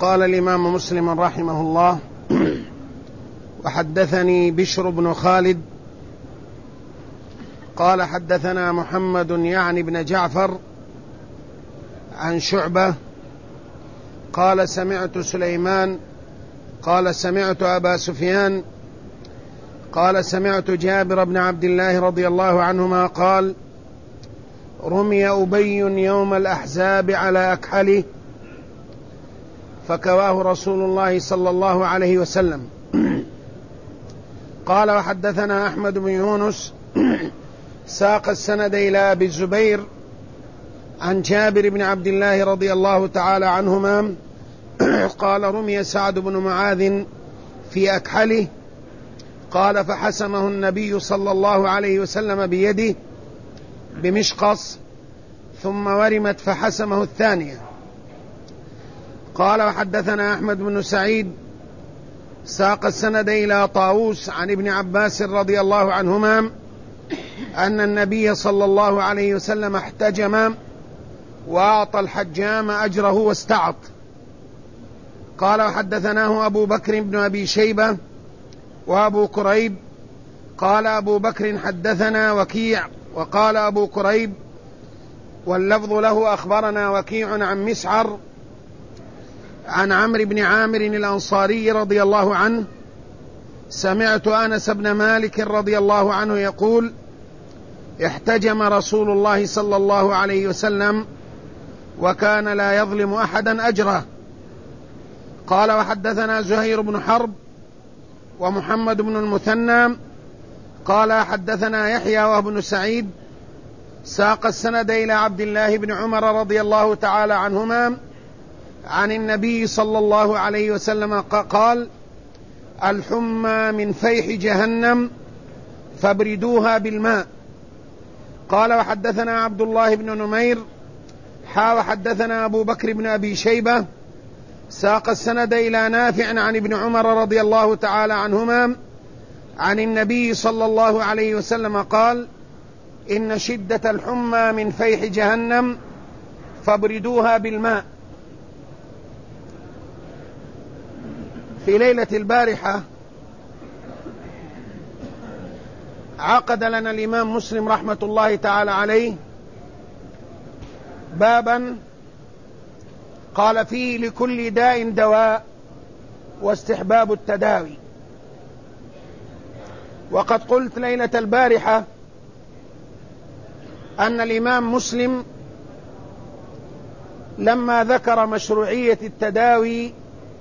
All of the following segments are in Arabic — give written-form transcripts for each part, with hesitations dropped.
قال الإمام مسلم رحمه الله: وحدثني بشر بن خالد قال حدثنا محمد يعني بن جعفر عن شعبة قال سمعت سليمان قال سمعت أبا سفيان قال سمعت جابر بن عبد الله رضي الله عنهما قال: رمي أبي يوم الأحزاب على أكحله فكواه رسول الله صلى الله عليه وسلم. قال: وحدثنا أحمد بن يونس ساق السند إلى أبي الزبير عن جابر بن عبد الله رضي الله تعالى عنهما قال: رمي سعد بن معاذ في أكحله قال: فحسمه النبي صلى الله عليه وسلم بيده بمشقص ثم ورمت فحسمه الثانية. قال: وحدثنا أحمد بن سعيد ساق السند إلى طاووس عن ابن عباس رضي الله عنهما أن النبي صلى الله عليه وسلم احتجم وأعطى الحجام أجره واستعط. قال: وحدثناه أبو بكر بن أبي شيبة وأبو كريب قال أبو بكر حدثنا وكيع وقال أبو كريب واللفظ له أخبرنا وكيع عن مسعر عن عمرو بن عامر الأنصاري رضي الله عنه: سمعت أنس بن مالك رضي الله عنه يقول: احتجم رسول الله صلى الله عليه وسلم وكان لا يظلم أحدا أجره. قال: وحدثنا زهير بن حرب ومحمد بن المثنى قال حدثنا يحيى وابن سعيد ساق السند إلى عبد الله بن عمر رضي الله تعالى عنهما عن النبي صلى الله عليه وسلم قال: الحمى من فيح جهنم فابردوها بالماء. قال: وحدثنا عبد الله بن نمير وحدثنا أبو بكر بن أبي شيبة ساق السند إلى نافع عن ابن عمر رضي الله تعالى عنهما عن النبي صلى الله عليه وسلم قال: إن شدة الحمى من فيح جهنم فابردوها بالماء. في ليلة البارحة عقد لنا الإمام مسلم رحمة الله تعالى عليه بابا قال فيه: لكل داء دواء واستحباب التداوي. وقد قلت ليلة البارحة أن الإمام مسلم لما ذكر مشروعية التداوي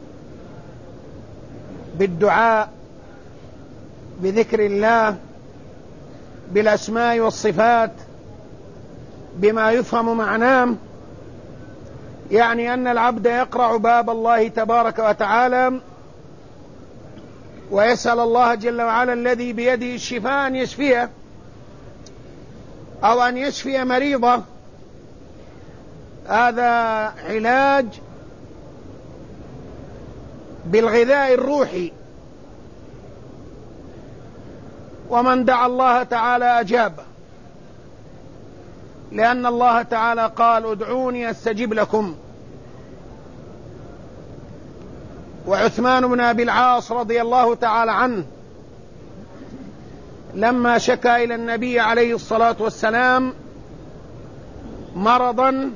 بالدعاء بذكر الله بالأسماء والصفات بما يفهم معناه، يعني أن العبد يقرع باب الله تبارك وتعالى ويسأل الله جل وعلا الذي بيده الشفاء أن يشفيه أو أن يشفي مريضه. هذا علاج بالغذاء الروحي، ومن دعا الله تعالى أجابه، لأن الله تعالى قال: ادعوني أستجب لكم. وعثمان بن أبي العاص رضي الله تعالى عنه لما شكى إلى النبي عليه الصلاة والسلام مرضا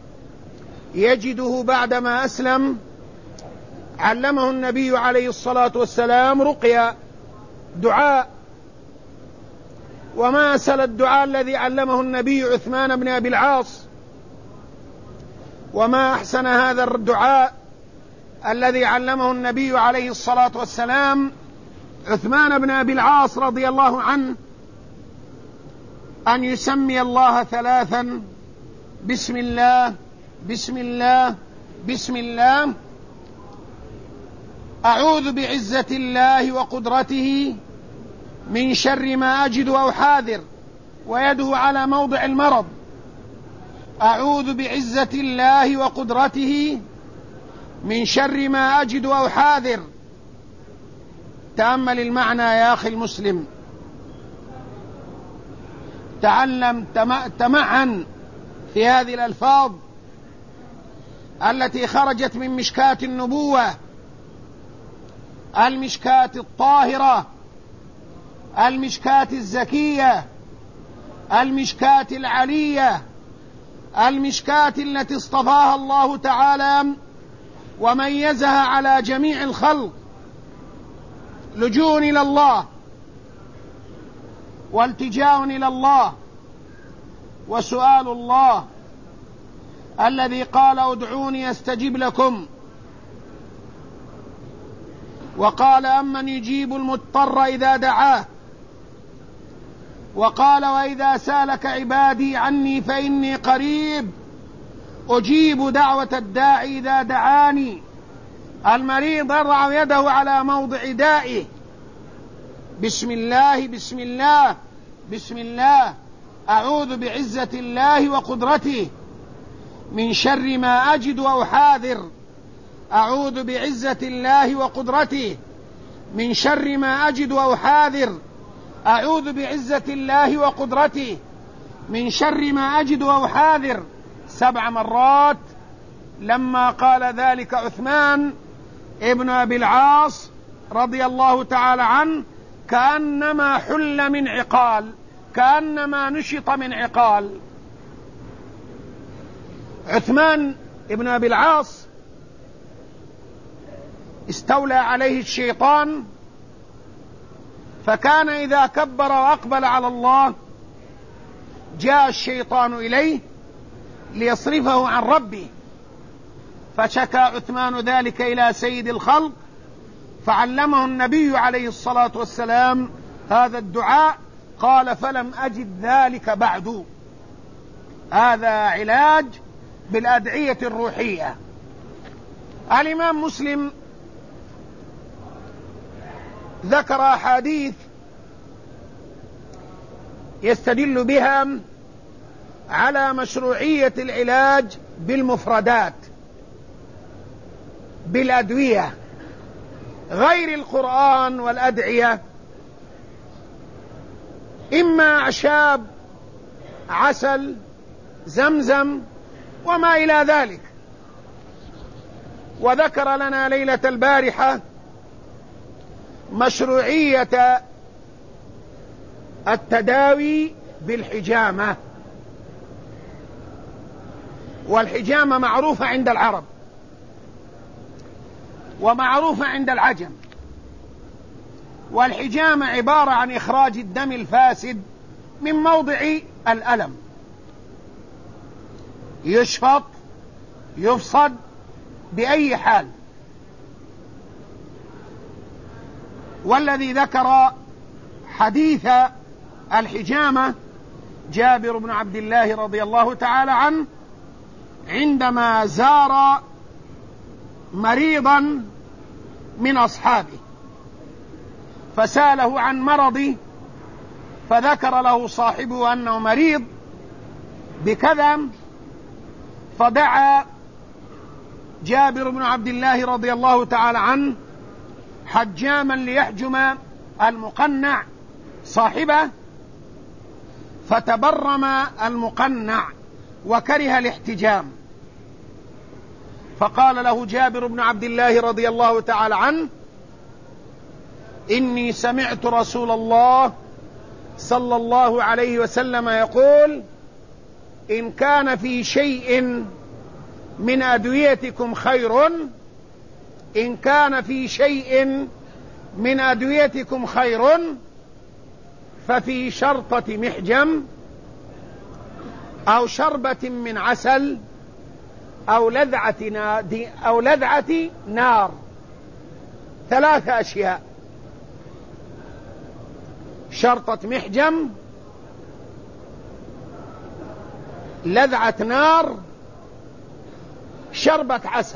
يجده بعدما أسلم، علمه النبي عليه الصلاة والسلام رقية دعاء، وما أسأل الدعاء الذي علمه النبي عثمان بن أبي العاص، وما أحسن هذا الدعاء الذي علمه النبي عليه الصلاة والسلام عثمان بن أبي العاص رضي الله عنه، أن يسمي الله ثلاثا: بسم الله بسم الله بسم الله، أعوذ بعزة الله وقدرته من شر ما أجد أو حاذر، ويده على موضع المرض: أعوذ بعزة الله وقدرته من شر ما أجد أو حاذر. تأمل المعنى يا أخي المسلم، تعلم تمعن في هذه الألفاظ، التي خرجت من مشكاة النبوة، المشكاة الطاهرة، المشكاة الزكية، المشكاة العلية، المشكاة التي اصطفاها الله تعالى وميزها على جميع الخلق، لجوء إلى الله والتجاء إلى الله وسؤال الله الذي قال ادعوني استجب لكم، وقال أمن يجيب المضطر إذا دعاه، وقال وإذا سالك عبادي عني فإني قريب أجيب دعوة الداعي إذا دعاني. المريض يضع يده على موضع دائه، بسم الله بسم الله بسم الله، أعوذ بعزة الله وقدرته من شر ما أجد أو حاذر، أعوذ بعزة الله وقدرته من شر ما أجد أو حاذر، أعوذ بعزة الله وقدرته من شر ما أجد أو حاذر 7 مرات. لما قال ذلك عثمان ابن أبي العاص رضي الله تعالى عنه كأنما حل من عقال، كأنما نشط من عقال. عثمان ابن أبي العاص استولى عليه الشيطان، فكان إذا كبر وأقبل على الله جاء الشيطان إليه ليصرفه عن ربه، فشكى عثمان ذلك إلى سيد الخلق، فعلمه النبي عليه الصلاة والسلام هذا الدعاء، قال فلم أجد ذلك بعد. هذا علاج بالأدعية الروحية. الإمام مسلم ذكر أحاديث يستدل بها على مشروعية العلاج بالمفردات، بالأدوية غير القرآن والأدعية، إما أعشاب، عسل، زمزم وما إلى ذلك. وذكر لنا ليلة البارحة مشروعية التداوي بالحجامة، والحجامة معروفة عند العرب ومعروفة عند العجم. والحجامة عبارة عن إخراج الدم الفاسد من موضع الألم، يشفط يفصد بأي حال. والذي ذكر حديث الحجامة جابر بن عبد الله رضي الله تعالى عنه عندما زار مريضا من أصحابه فسأله عن مرضه، فذكر له صاحبه أنه مريض بكذا، فدعا جابر بن عبد الله رضي الله تعالى عنه حجاما ليحجم المقنع صاحبه، فتبرم المقنع وكره الاحتجام، فقال له جابر بن عبد الله رضي الله تعالى عنه إني سمعت رسول الله صلى الله عليه وسلم يقول إن كان في شيء من أدويتكم خير، إن كان في شيء من أدويتكم خير ففي شرطة محجم أو شربة من عسل أو لذعة نار. 3 أشياء: شرطة محجم، لذعة نار، شربة عسل.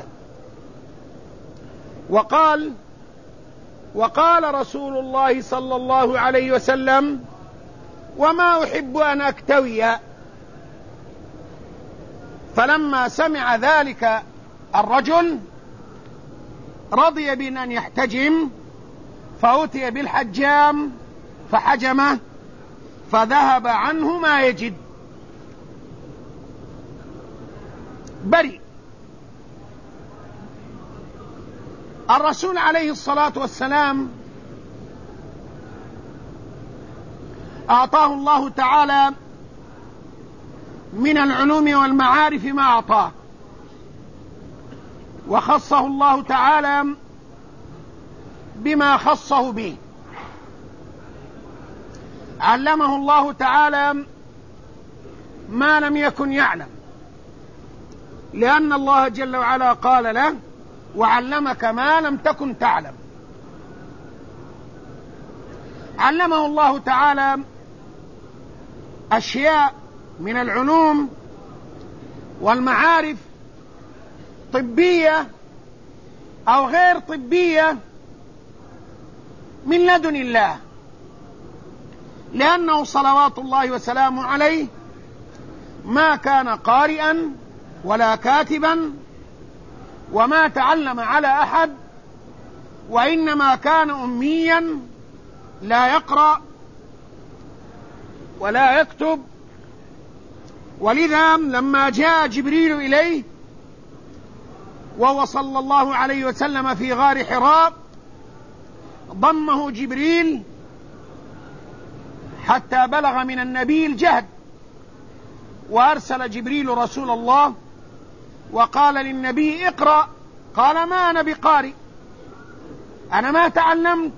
وقال رسول الله صلى الله عليه وسلم وما أحب أن أكتوي. فلما سمع ذلك الرجل رضي بأن يحتجم، فأتي بالحجام فحجمه فذهب عنه ما يجد، بريء. الرسول عليه الصلاة والسلام أعطاه الله تعالى من العلوم والمعارف ما أعطاه، وخصه الله تعالى بما خصه به. علمه الله تعالى ما لم يكن يعلم، لأن الله جل وعلا قال له: وعلمك ما لم تكن تعلم. علمه الله تعالى أشياء من العلوم والمعارف طبية أو غير طبية من لدن الله، لأنه صلوات الله وسلامه عليه ما كان قارئا ولا كاتبا، وما تعلم على أحد، وإنما كان أميا لا يقرأ ولا يكتب. ولذا لما جاء جبريل إليه وهو صلى الله عليه وسلم في غار حراء، ضمه جبريل حتى بلغ من النبي الجهد، وأرسل جبريل رسول الله وقال للنبي: اقرأ. قال: ما أنا بقارئ، أنا ما تعلمت.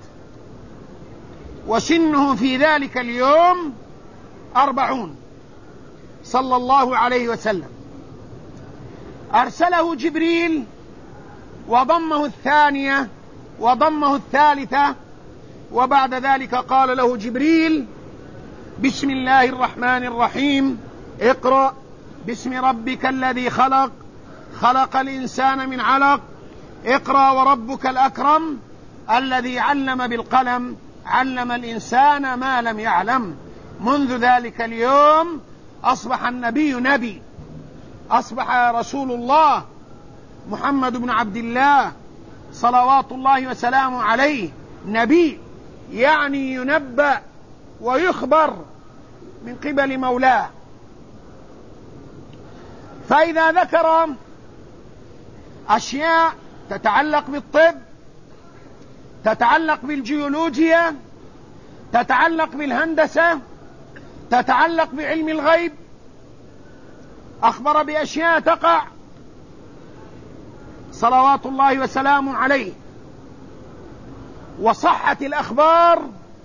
وسنه في ذلك اليوم 40 صلى الله عليه وسلم. أرسله جبريل وضمه الثانية وضمه الثالثة، وبعد ذلك قال له جبريل: بسم الله الرحمن الرحيم، اقرأ باسم ربك الذي خلق، خلق الإنسان من علق، اقرأ وربك الأكرم الذي علم بالقلم، علم الإنسان ما لم يعلم. منذ ذلك اليوم أصبح النبي نبي، أصبح رسول الله محمد بن عبد الله صلوات الله وسلامه عليه نبي، يعني ينبأ ويخبر من قبل مولاه. فإذا ذكر أشياء تتعلق بالطب، تتعلق بالجيولوجيا، تتعلق بالهندسة، تتعلق بعلم الغيب، أخبر بأشياء تقع صلوات الله وسلامه عليه. وصحت الأخبار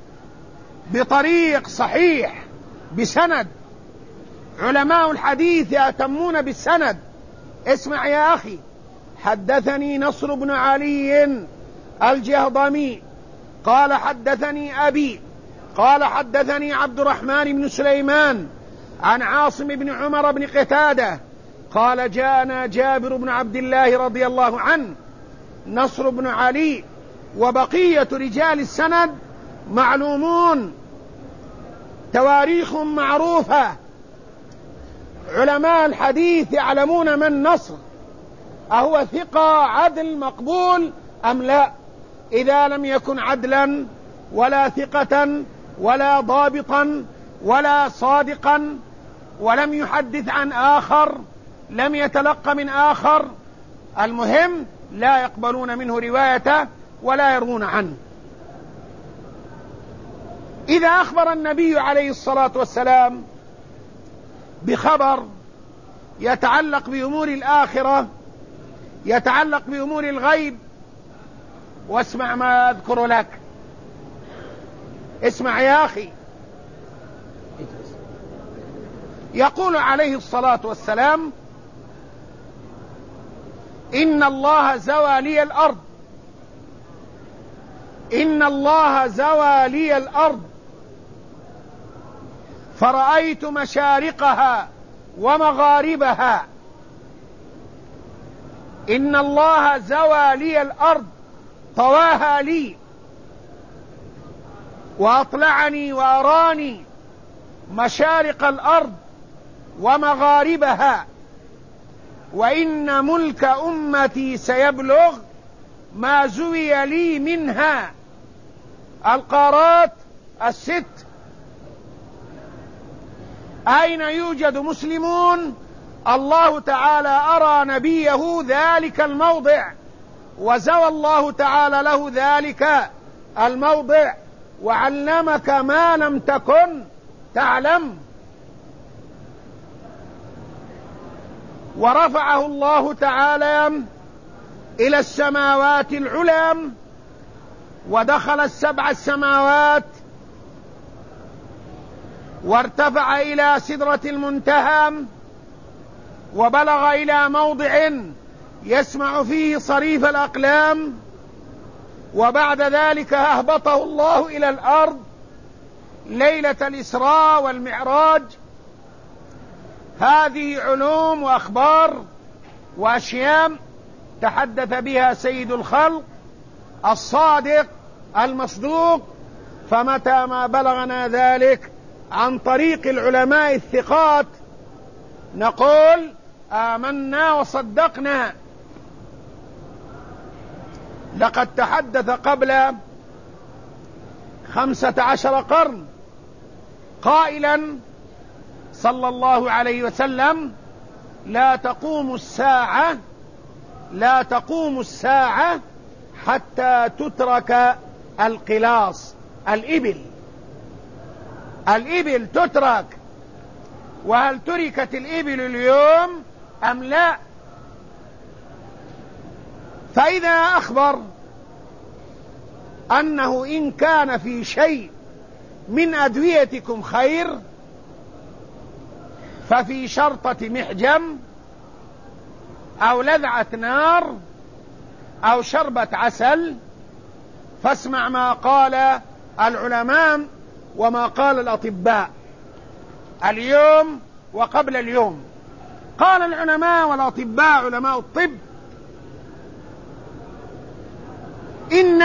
بطريق صحيح بسند، علماء الحديث يهتمون بالسند. اسمع يا أخي: حدثني نصر بن علي الجهضمي قال حدثني أبي قال حدثني عبد الرحمن بن سليمان عن عاصم بن عمر بن قتادة قال: جاءنا جابر بن عبد الله رضي الله عنه. نصر بن علي وبقية رجال السند معلومون، تواريخهم معروفة، علماء الحديث يعلمون من نصر، أهو ثقة عدل مقبول أم لا. إذا لم يكن عدلا ولا ثقة ولا ضابطا ولا صادقا، ولم يحدث عن آخر، لم يتلقى من آخر، المهم لا يقبلون منه روايته ولا يروون عنه. إذا أخبر النبي عليه الصلاة والسلام بخبر يتعلق بأمور الآخرة، يتعلق بأمور الغيب، واسمع ما أذكر لك، اسمع يا أخي. يقول عليه الصلاة والسلام: إن الله زوى لي الأرض، إن الله زوى لي الأرض فرأيت مشارقها ومغاربها. إن الله زوى لي الأرض، طواها لي وأطلعني وأراني مشارق الأرض ومغاربها، وإن ملك أمتي سيبلغ ما زوي لي منها القارات الست. أين يوجد مسلمون الله تعالى أرى نبيه ذلك الموضع وزوى الله تعالى له ذلك الموضع وعلمك ما لم تكن تعلم، ورفعه الله تعالى إلى السماوات العلى، ودخل السبع السماوات، وارتفع إلى سدرة المنتهى، وبلغ إلى موضع يسمع فيه صريف الأقلام، وبعد ذلك أهبطه الله إلى الأرض ليلة الإسراء والمعراج. هذه علوم وأخبار وأشياء تحدث بها سيد الخلق الصادق المصدوق، فمتى ما بلغنا ذلك عن طريق العلماء الثقات نقول آمنا وصدقنا. لقد تحدث قبل 15 قرن قائلا صلى الله عليه وسلم: لا تقوم الساعة حتى تترك القلاص. الإبل تترك. وهل تركت الإبل اليوم أم لا؟ فإذا أخبر أنه إن كان في شيء من أدويتكم خير ففي شرطة محجم أو لذعة نار أو شربة عسل، فاسمع ما قال العلماء وما قال الأطباء اليوم وقبل اليوم. قال العلماء والأطباء علماء الطب إن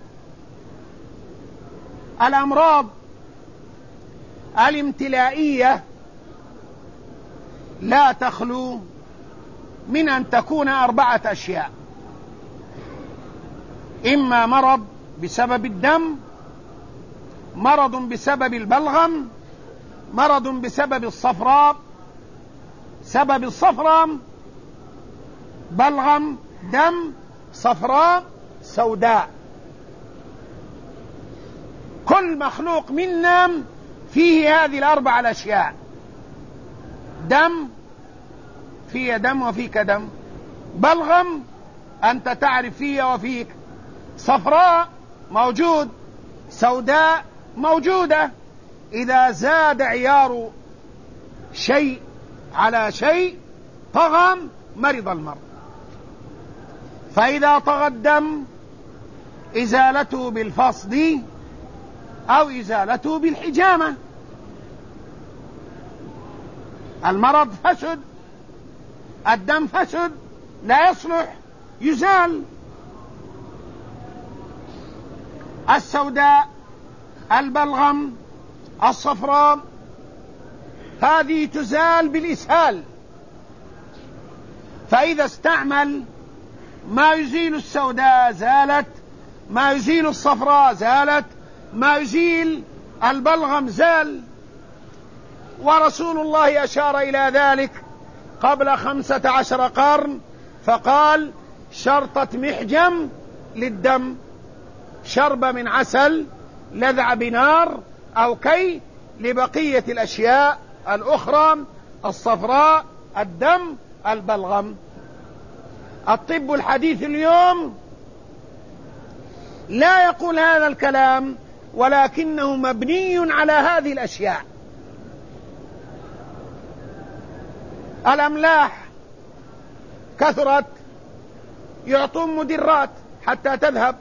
الأمراض الامتلائية لا تخلو من أن تكون 4 أشياء: إما مرض بسبب الدم، مرض بسبب البلغم، مرض بسبب الصفراء، سبب الصفراء بلغم، دم، صفراء، سوداء. كل مخلوق منا فيه هذه 4 الأشياء: دم، في دم وفيك دم، بلغم أنت تعرف فيه وفيك، صفراء موجود، سوداء موجودة. إذا زاد عيار شيء على شيء طغى مرض المرض. فإذا طغى الدم إزالته بالفصد أو إزالته بالحجامة. المرض فسد، الدم فسد لا يصلح، يزال. السوداء، البلغم، الصفراء، هذه تزال بالإسهال. فإذا استعمل ما يزيل السوداء زالت، ما يزيل الصفراء زالت، ما يزيل البلغم زال. ورسول الله أشار إلى ذلك قبل 15 قرن فقال: شرطة محجم للدم، شرب من عسل، لذع بنار، أو كي لبقية الأشياء الأخرى: الصفراء، الدم، البلغم. الطب الحديث اليوم لا يقول هذا الكلام، ولكنه مبني على هذه الأشياء. الأملاح كثرت، يعطون مدرات حتى تذهب.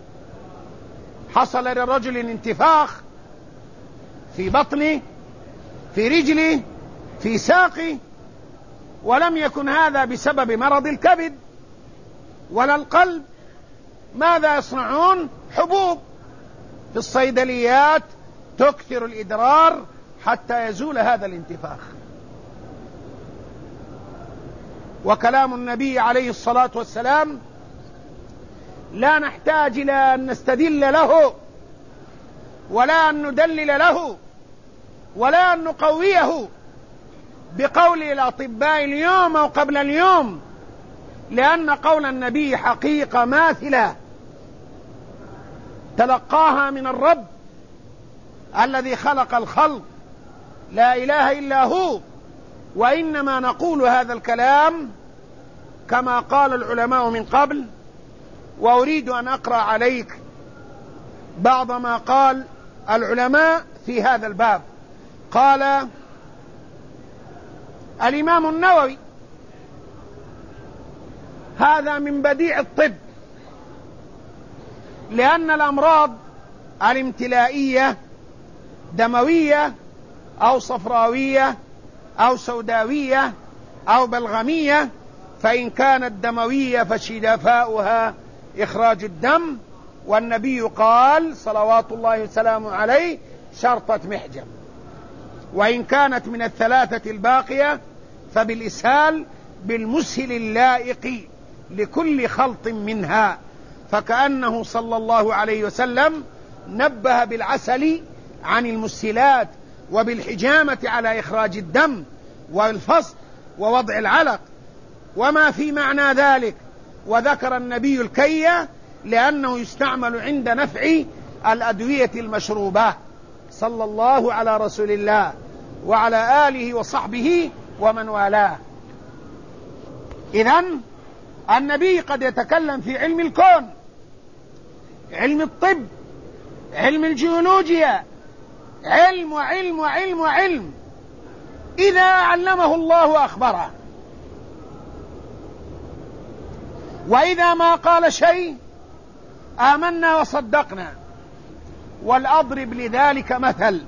حصل للرجل انتفاخ في بطنه، في رجله، في ساقه، ولم يكن هذا بسبب مرض الكبد ولا القلب. ماذا يصنعون؟ حبوب في الصيدليات تكثر الإدرار حتى يزول هذا الانتفاخ. وكلام النبي عليه الصلاة والسلام لا نحتاج إلى أن نستدل له ولا أن ندلل له ولا أن نقويه بقول الأطباء اليوم أو قبل اليوم. لأن قول النبي حقيقة ماثلة تلقاها من الرب الذي خلق الخلق، لا إله إلا هو. وإنما نقول هذا الكلام كما قال العلماء من قبل، وأريد أن أقرأ عليك بعض ما قال العلماء في هذا الباب. قال الإمام النووي: هذا من بديع الطب، لأن الأمراض الامتلائية دموية أو صفراوية أو سوداوية أو بلغمية، فإن كانت دموية فشفاؤها إخراج الدم، والنبي قال صلوات الله وسلامه عليه: شرطة محجم. وإن كانت من الثلاثة الباقية فبالإسهال بالمسهل اللائق لكل خلط منها. فكأنه صلى الله عليه وسلم نبه بالعسل عن المسهلات، وبالحجامة على إخراج الدم والفصل ووضع العلق وما في معنى ذلك. وذكر النبي الكي لأنه يستعمل عند نفع الأدوية المشروبة، صلى الله على رسول الله وعلى آله وصحبه ومن والاه. إذن النبي قد يتكلم في علم الكون، علم الطب، علم الجيولوجيا، علم وعلم وعلم وعلم، إذا علمه الله أخبره. وإذا ما قال شيء آمنا وصدقنا. والأضرب لذلك مثل،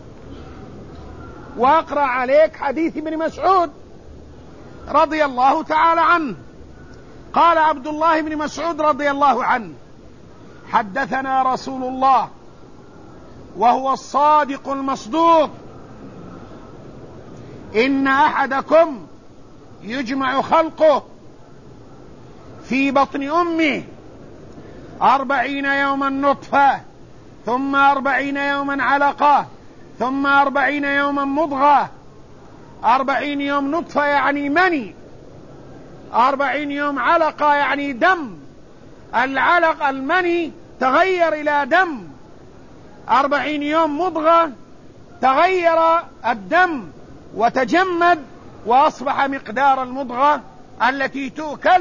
وأقرأ عليك حديث ابن مسعود رضي الله تعالى عنه. قال عبد الله بن مسعود رضي الله عنه: حدثنا رسول الله وهو الصادق المصدوق: إن أحدكم يجمع خلقه في بطن أمه 40 يوما نطفة، ثم 40 يوما علقة، ثم 40 يوما مضغة. 40 يوم نطفة يعني مني، 40 يوم علقة يعني دم، العلق المني تغير إلى دم. 40 يوم مضغة تغير الدم وتجمد وأصبح مقدار المضغة التي تؤكل.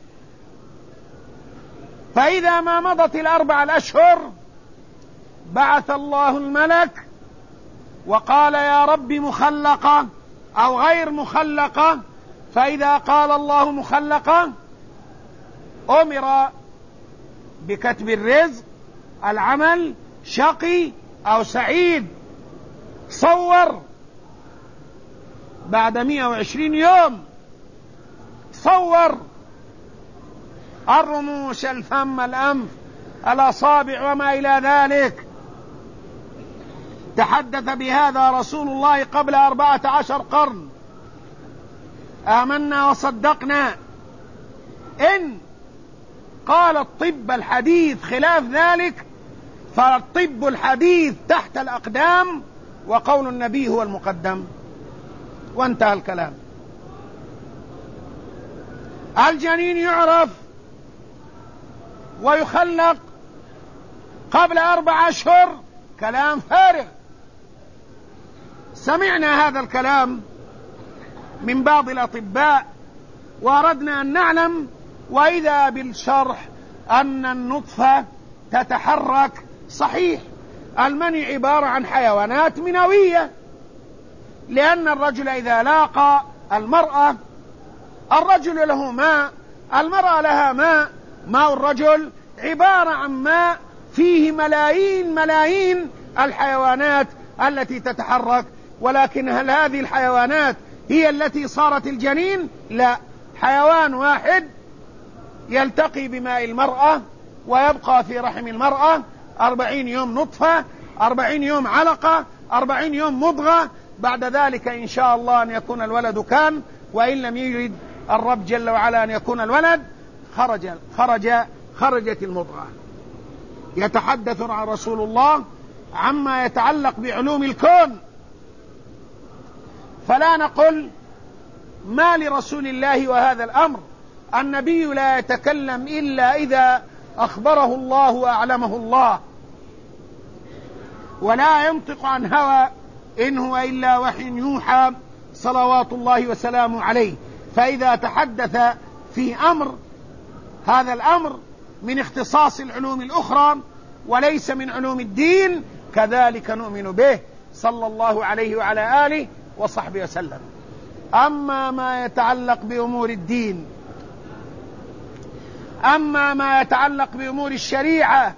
فإذا ما مضت 4 الأشهر بعث الله الملك وقال: يا رب مخلقة أو غير مخلقة. فإذا قال الله مخلقة أمر بكتب الرزق، العمل، شقي أو سعيد. صور بعد 120 يوم، صور الرموش، الفم، الأنف، الأصابع وما إلى ذلك. تحدث بهذا رسول الله قبل 14 قرن. آمنا وصدقنا. إن قال الطب الحديث خلاف ذلك فالطب الحديث تحت الأقدام، وقول النبي هو المقدم، وانتهى الكلام. الجنين يعرف ويخلق قبل 4 أشهر، كلام فارغ. سمعنا هذا الكلام من بعض الأطباء وأردنا أن نعلم، وإذا بالشرح أن النطفة تتحرك. صحيح، المني عبارة عن حيوانات منوية، لأن الرجل إذا لاقى المرأة، الرجل له ماء، المرأة لها ماء. ماء الرجل عبارة عن ماء فيه ملايين الحيوانات التي تتحرك. ولكن هل هذه الحيوانات هي التي صارت الجنين؟ لا، حيوان واحد يلتقي بماء المرأة ويبقى في رحم المرأة 40 يوم نطفة، 40 يوم علقة، 40 يوم مضغة. بعد ذلك إن شاء الله أن يكون الولد كان، وإن لم يرد الرب جل وعلا أن يكون الولد خرجت المضغة. يتحدث عن رسول الله عما يتعلق بعلوم الكون، فلا نقل ما لرسول الله وهذا الأمر، النبي لا يتكلم إلا إذا أخبره الله وأعلمه الله، ولا ينطق عن هوى، إن هو إلا وحي يوحى صلوات الله وسلامه عليه. فإذا تحدث في أمر، هذا الأمر من اختصاص العلوم الأخرى وليس من علوم الدين، كذلك نؤمن به صلى الله عليه وعلى آله وصحبه وسلم. أما ما يتعلق بأمور الدين، أما ما يتعلق بأمور الشريعة،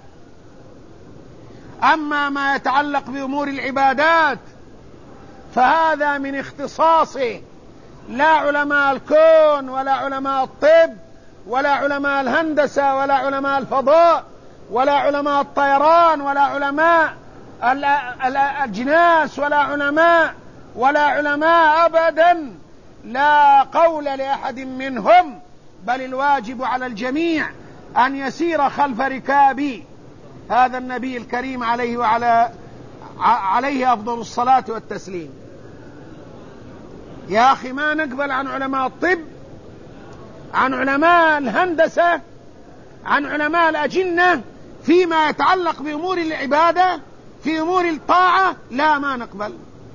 أما ما يتعلق بأمور العبادات، فهذا من اختصاصه، لا علماء الكون ولا علماء الطب ولا علماء الهندسة ولا علماء الفضاء ولا علماء الطيران ولا علماء الأجناس ولا علماء أبدا، لا قول لأحد منهم، بل الواجب على الجميع أن يسير خلف ركاب هذا النبي الكريم عليه أفضل الصلاة والتسليم. يا أخي ما نقبل عن علماء الطب، عن علماء الهندسة، عن علماء الأجنة فيما يتعلق بأمور العبادة، في أمور الطاعة، لا ما نقبل،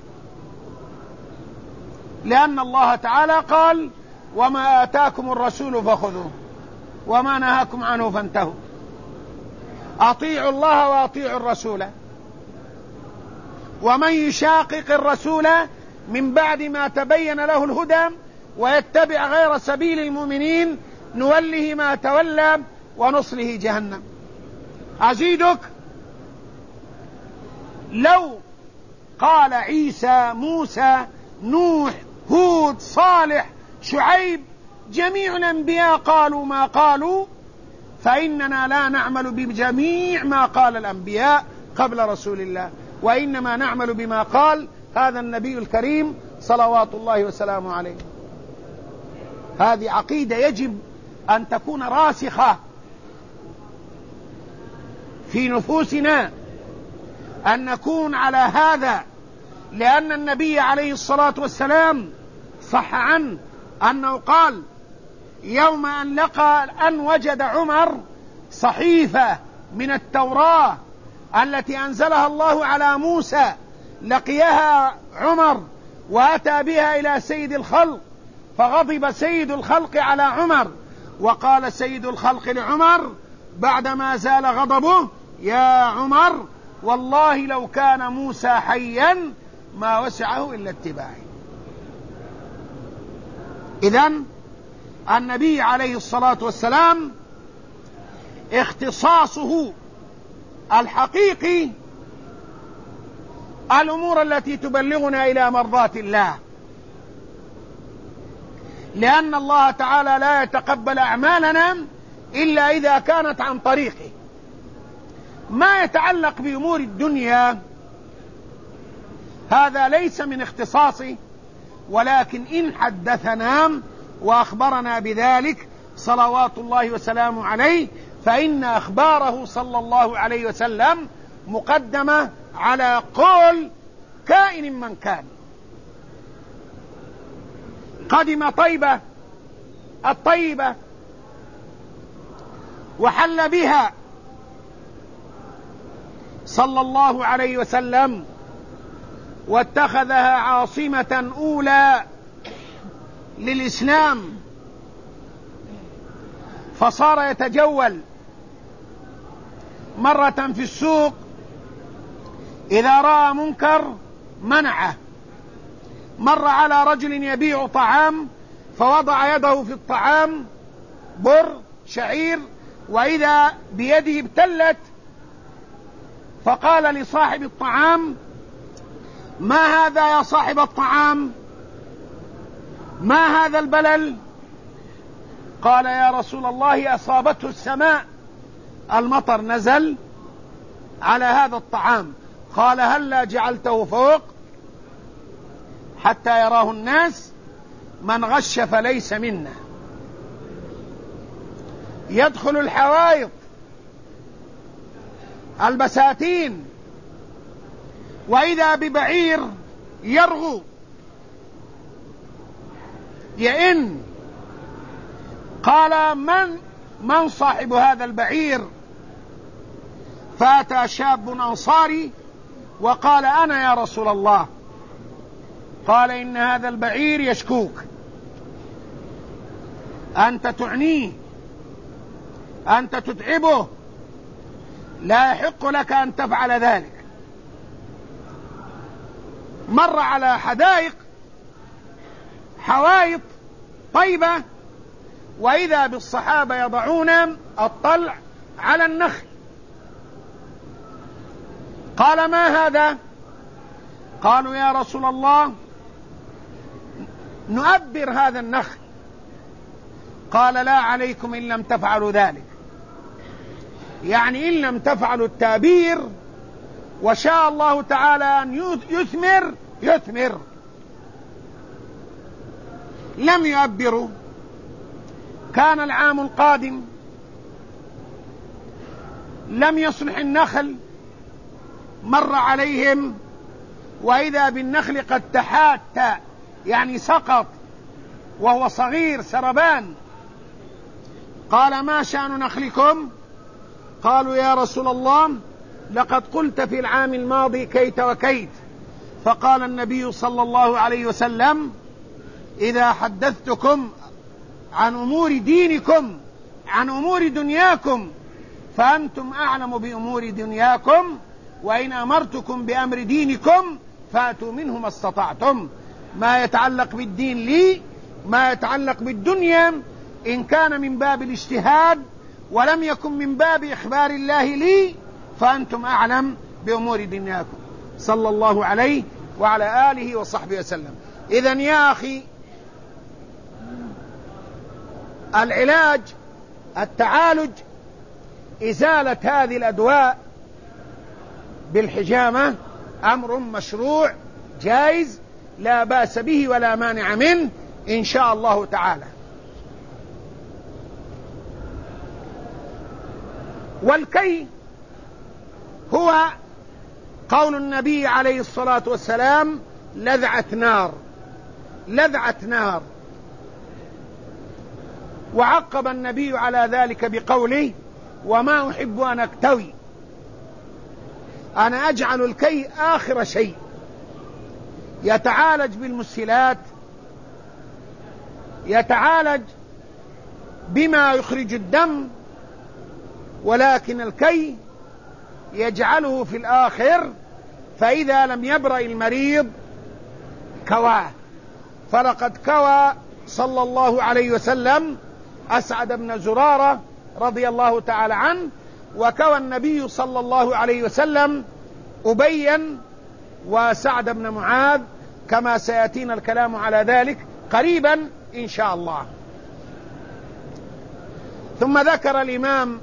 لأن الله تعالى قال: وما آتاكم الرسول فخذوه وما نهاكم عنه فانتهوا. أطيعوا الله وأطيعوا الرسول، ومن يشاقق الرسول من بعد ما تبين له الهدى ويتبع غير سبيل المؤمنين نوله ما تولى ونصله جهنم. أزيدك، لو قال عيسى، موسى، نوح، هود، صالح، شعيب، جميع الأنبياء قالوا ما قالوا، فإننا لا نعمل بجميع ما قال الأنبياء قبل رسول الله، وإنما نعمل بما قال هذا النبي الكريم صلوات الله وسلامه عليه. هذه عقيدة يجب أن تكون راسخة في نفوسنا، أن نكون على هذا، لأن النبي عليه الصلاة والسلام صح عنه أنه قال: يوم أن وجد عمر صحيفة من التوراة التي أنزلها الله على موسى، لقيها عمر وأتى بها إلى سيد الخلق، فغضب سيد الخلق على عمر، وقال سيد الخلق لعمر بعدما زال غضبه: يا عمر، والله لو كان موسى حيا ما وسعه إلا اتباعي. إذن النبي عليه الصلاة والسلام اختصاصه الحقيقي الأمور التي تبلغنا إلى مرضات الله، لأن الله تعالى لا يتقبل أعمالنا إلا إذا كانت عن طريقه. ما يتعلق بأمور الدنيا هذا ليس من اختصاصه، ولكن إن حدثنا وأخبرنا بذلك صلوات الله وسلامه عليه، فإن أخباره صلى الله عليه وسلم مقدمة على قول كائن من كان. قدم طيبة الطيبة وحل بها صلى الله عليه وسلم، واتخذها عاصمة أولى للإسلام، فصار يتجول مرة في السوق، إذا رأى منكر منعه. مر على رجل يبيع طعام فوضع يده في الطعام، بر، شعير، وإذا بيده ابتلت، فقال لصاحب الطعام: ما هذا يا صاحب الطعام؟ ما هذا البلل؟ قال: يا رسول الله أصابته السماء، المطر نزل على هذا الطعام. قال: هلا جعلته فوق حتى يراه الناس؟ من غش فليس منا. يدخل الحوائط، البساتين، وإذا ببعير يرغو يئن، قال من صاحب هذا البعير؟ فأتى شاب أنصاري وقال أنا يا رسول الله. قال إن هذا البعير يشكوك، أنت تعنيه، أنت تتعبه، لا يحق لك أن تفعل ذلك. مر على حوائط طيبة، وإذا بالصحابة يضعون الطلع على النخل. قال ما هذا؟ قالوا يا رسول الله نؤبر هذا النخل. قال لا عليكم إن لم تفعلوا ذلك، يعني إن لم تفعلوا التأبير وشاء الله تعالى أن يثمر. لم يؤبروا. كان العام القادم لم يصلح النخل، مر عليهم وإذا بالنخل قد تحات، يعني سقط وهو صغير سربان. قال ما شأن نخلكم؟ قالوا يا رسول الله لقد قلت في العام الماضي كيت وكيت. فقال النبي صلى الله عليه وسلم إذا حدثتكم عن أمور دينكم عن أمور دنياكم فأنتم أعلم بأمور دنياكم، وإن أمرتكم بأمر دينكم فأتوا منه ما استطعتم. ما يتعلق بالدين لي، ما يتعلق بالدنيا إن كان من باب الاجتهاد ولم يكن من باب إخبار الله لي فأنتم أعلم بأمور دنياكم، صلى الله عليه وعلى آله وصحبه وسلم. إذن يا أخي التعالج إزالة هذه الأدواء بالحجامة أمر مشروع جائز لا بأس به ولا مانع منه إن شاء الله تعالى. والكي هو قول النبي عليه الصلاة والسلام لذعة نار. وعقب النبي على ذلك بقوله وما أحب أن أكتوي، أنا أجعل الكي آخر شيء. يتعالج بالمسهلات، يتعالج بما يخرج الدم، ولكن الكي يجعله في الآخر، فإذا لم يبرأ المريض كواه. فلقد كوى صلى الله عليه وسلم أسعد بن زرارة رضي الله تعالى عنه، وكوى النبي صلى الله عليه وسلم أبيا وسعد بن معاذ، كما سيأتينا الكلام على ذلك قريبا إن شاء الله. ثم ذكر الإمام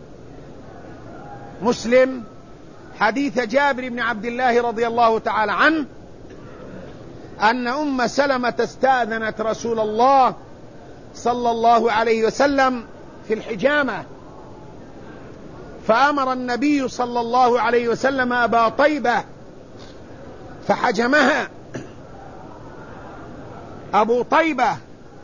مسلم حديث جابر بن عبد الله رضي الله تعالى عنه أن أم سلمة استأذنت رسول الله صلى الله عليه وسلم في الحجامة، فأمر النبي صلى الله عليه وسلم أبا طيبة فحجمها. أبو طيبة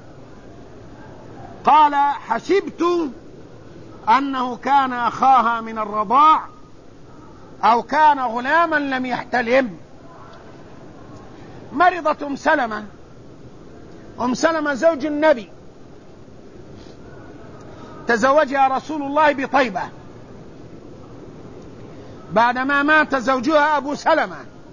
قال حسبت أنه كان أخاها من الرضاع أو كان غلاما لم يحتلم. مرضت أم سلمة زوج النبي، تزوجها رسول الله بطيبة بعدما مات زوجها أبو سلمة،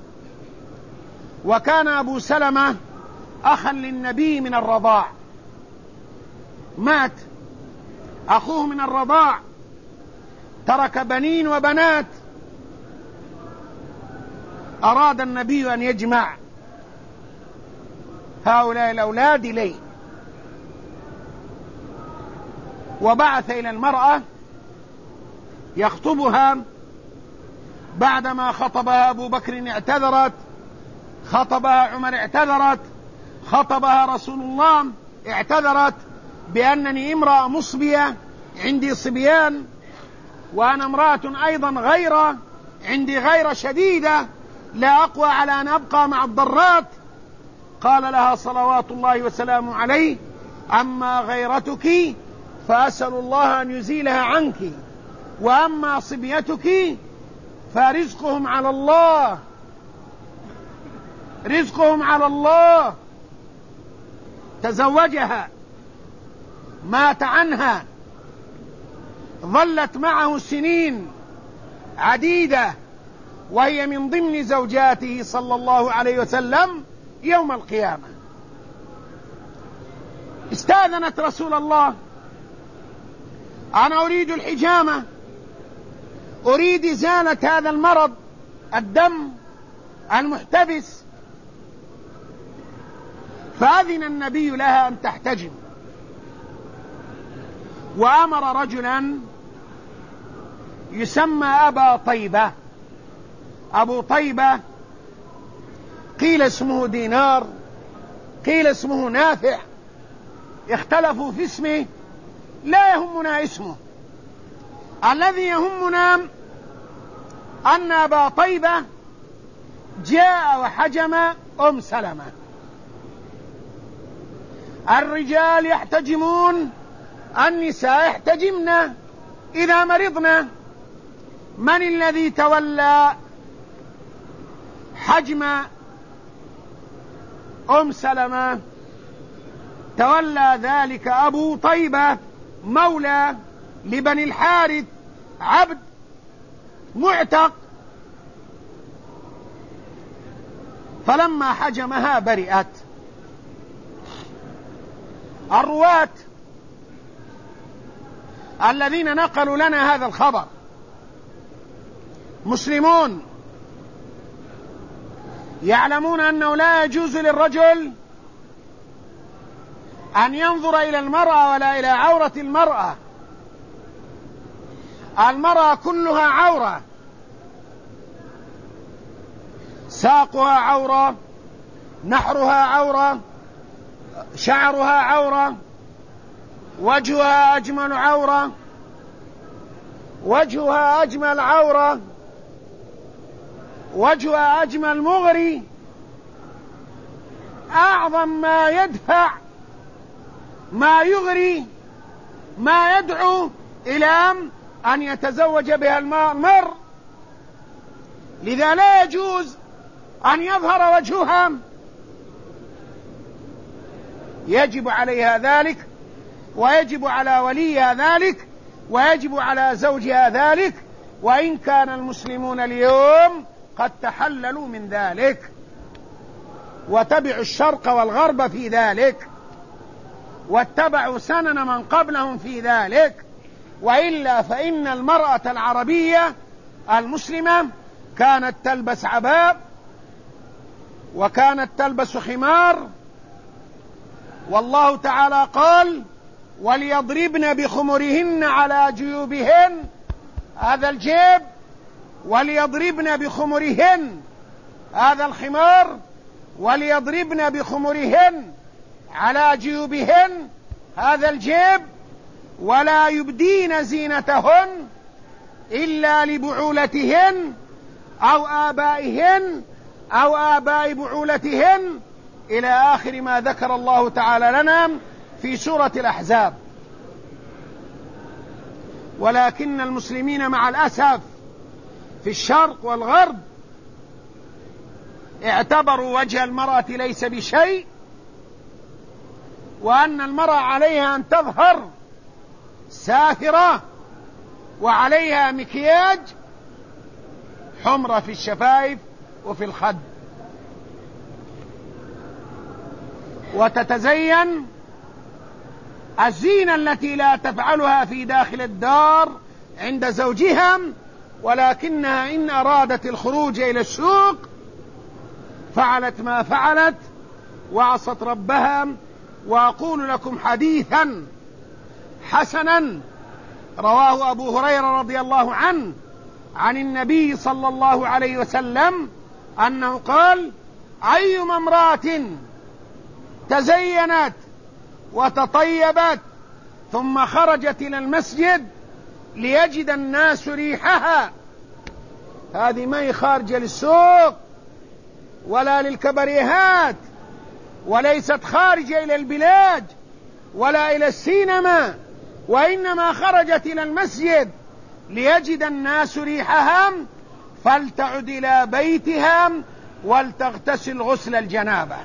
وكان أبو سلمة أخا للنبي من الرضاع، مات أخوه من الرضاع، ترك بنين وبنات. أراد النبي أن يجمع هؤلاء الأولاد إليه، وبعث إلى المرأة يخطبها. بعدما خطبها أبو بكر اعتذرت، خطبها عمر اعتذرت، خطبها رسول الله اعتذرت بأنني امرأة مصبية عندي صبيان، وأنا امرأة أيضا غيرة عندي غيرة شديدة لا أقوى على أن أبقى مع الضرات. قال لها صلوات الله وسلامه عليه أما غيرتك فأسأل الله أن يزيلها عنك، وأما صبيتك فرزقهم على الله، رزقهم على الله. تزوجها، مات عنها، ظلت معه سنين عديدة، وهي من ضمن زوجاته صلى الله عليه وسلم يوم القيامة. استأذنت رسول الله: أنا أريد الحجامة، أريد إزالة هذا المرض، الدم المحتبس. فأذن النبي لها أن تحتجم، وأمر رجلا يسمى أبا طيبة. أبو طيبة قيل اسمه دينار، قيل اسمه نافع، اختلفوا في اسمه، لا يهمنا اسمه. الذي يهمنا أن أبا طيبة جاء وحجم أم سلمة. الرجال يحتجمون، النساء يحتجمن إذا مرضنا. من الذي تولى حجم أم سلمة؟ تولى ذلك أبو طيبة مولى لبني الحارث، عبد معتق. فلما حجمها برئت. الرواة الذين نقلوا لنا هذا الخبر مسلمون، يعلمون أنه لا يجوز للرجل أن ينظر إلى المرأة ولا إلى عورة المرأة. المرأة كلها عورة، ساقها عورة، نحرها عورة، شعرها عورة، وجهها أجمل عورة، وجهها أجمل عورة، وجهها أجمل مغري. أعظم ما يدفع، ما يغري، ما يدعو إلى أن يتزوج بها المرء. لذا لا يجوز أن يظهر وجهها، يجب عليها ذلك، ويجب على وليها ذلك، ويجب على زوجها ذلك، وإن كان المسلمون اليوم قد تحللوا من ذلك وتبعوا الشرق والغرب في ذلك، واتبعوا سنن من قبلهم في ذلك. وإلا فإن المرأة العربية المسلمة كانت تلبس عباء، وكانت تلبس خمار، والله تعالى قال: وليضربن بخمرهن على جيوبهن، هذا الجيب، وليضربن بخمرهن، هذا الخمار، وليضربن بخمرهن على جيوبهن، هذا الجيب، ولا يبدين زينتهن إلا لبعولتهن أو آبائهن أو آباء بعولتهن، إلى آخر ما ذكر الله تعالى لنا في سورة الأحزاب. ولكن المسلمين مع الأسف في الشرق والغرب اعتبروا وجه المرأة ليس بشيء، وأن المرأة عليها أن تظهر سافرة، وعليها مكياج، حمرة في الشفايف وفي الخد، وتتزين الزينة التي لا تفعلها في داخل الدار عند زوجها، ولكنها إن أرادت الخروج إلى السوق فعلت ما فعلت وعصت ربها. وأقول لكم حديثا حسنا رواه أبو هريرة رضي الله عنه عن النبي صلى الله عليه وسلم أنه قال: أيما امرأة تزينت وتطيبت ثم خرجت إلى المسجد ليجد الناس ريحها، هذه ما هي خارجة للسوق ولا للكبريهات، وليست خارجة إلى البلاد ولا إلى السينما، وإنما خرجت إلى المسجد ليجد الناس ريحها فلتعد إلى بيتها ولتغتسل غسل الجنابة.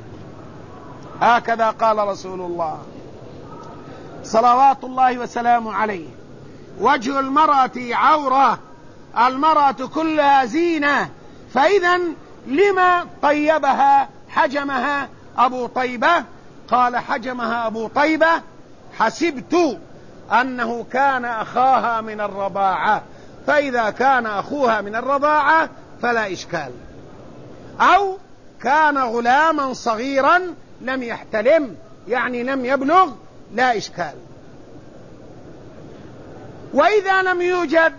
هكذا قال رسول الله صلوات الله وسلامه عليه. وجه المرأة عورة، المرأة كلها زينة، فإذا لما طيبها حجمها أبو طيبة؟ قال حجمها أبو طيبة حسبت أنه كان أخاها من الرضاعة، فإذا كان أخوها من الرضاعة فلا إشكال، أو كان غلاما صغيرا لم يحتلم يعني لم يبلغ لا إشكال. وإذا لم يوجد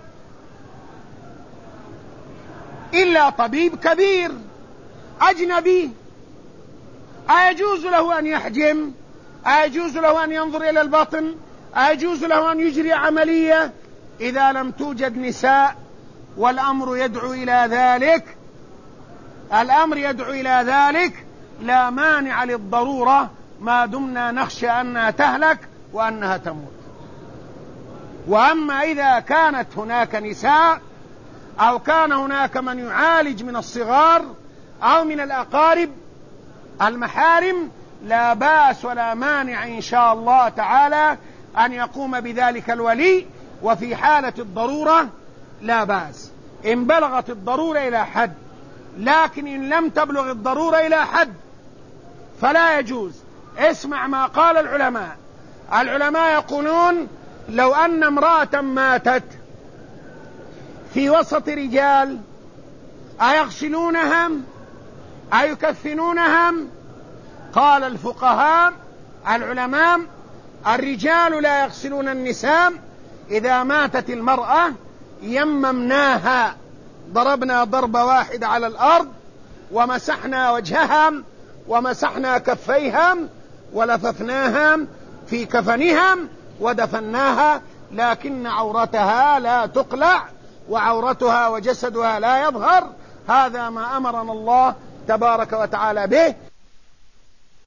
إلا طبيب كبير أجنبي أيجوز له أن يحجم؟ أيجوز له أن ينظر إلى البطن؟ أيجوز له أن يجري عملية؟ إذا لم توجد نساء والأمر يدعو إلى ذلك، الأمر يدعو إلى ذلك، لا مانع للضرورة ما دمنا نخشى أنها تهلك وأنها تموت. وأما إذا كانت هناك نساء أو كان هناك من يعالج من الصغار أو من الأقارب المحارم لا بأس ولا مانع إن شاء الله تعالى أن يقوم بذلك الولي، وفي حالة الضرورة لا بأس إن بلغت الضرورة إلى حد. لكن إن لم تبلغ الضرورة إلى حد فلا يجوز. اسمع ما قال العلماء. العلماء يقولون لو أن امرأة ماتت في وسط رجال أيغسلونهم أيكفنونهم؟ قال الفقهاء العلماء الرجال لا يغسلون النساء، إذا ماتت المرأة يممناها، ضربنا ضربة واحدة على الأرض ومسحنا وجهها ومسحنا كفيها ولففناها في كفنها ودفناها، لكن عورتها لا تقلع وعورتها وجسدها لا يظهر. هذا ما أمرنا الله تبارك وتعالى به.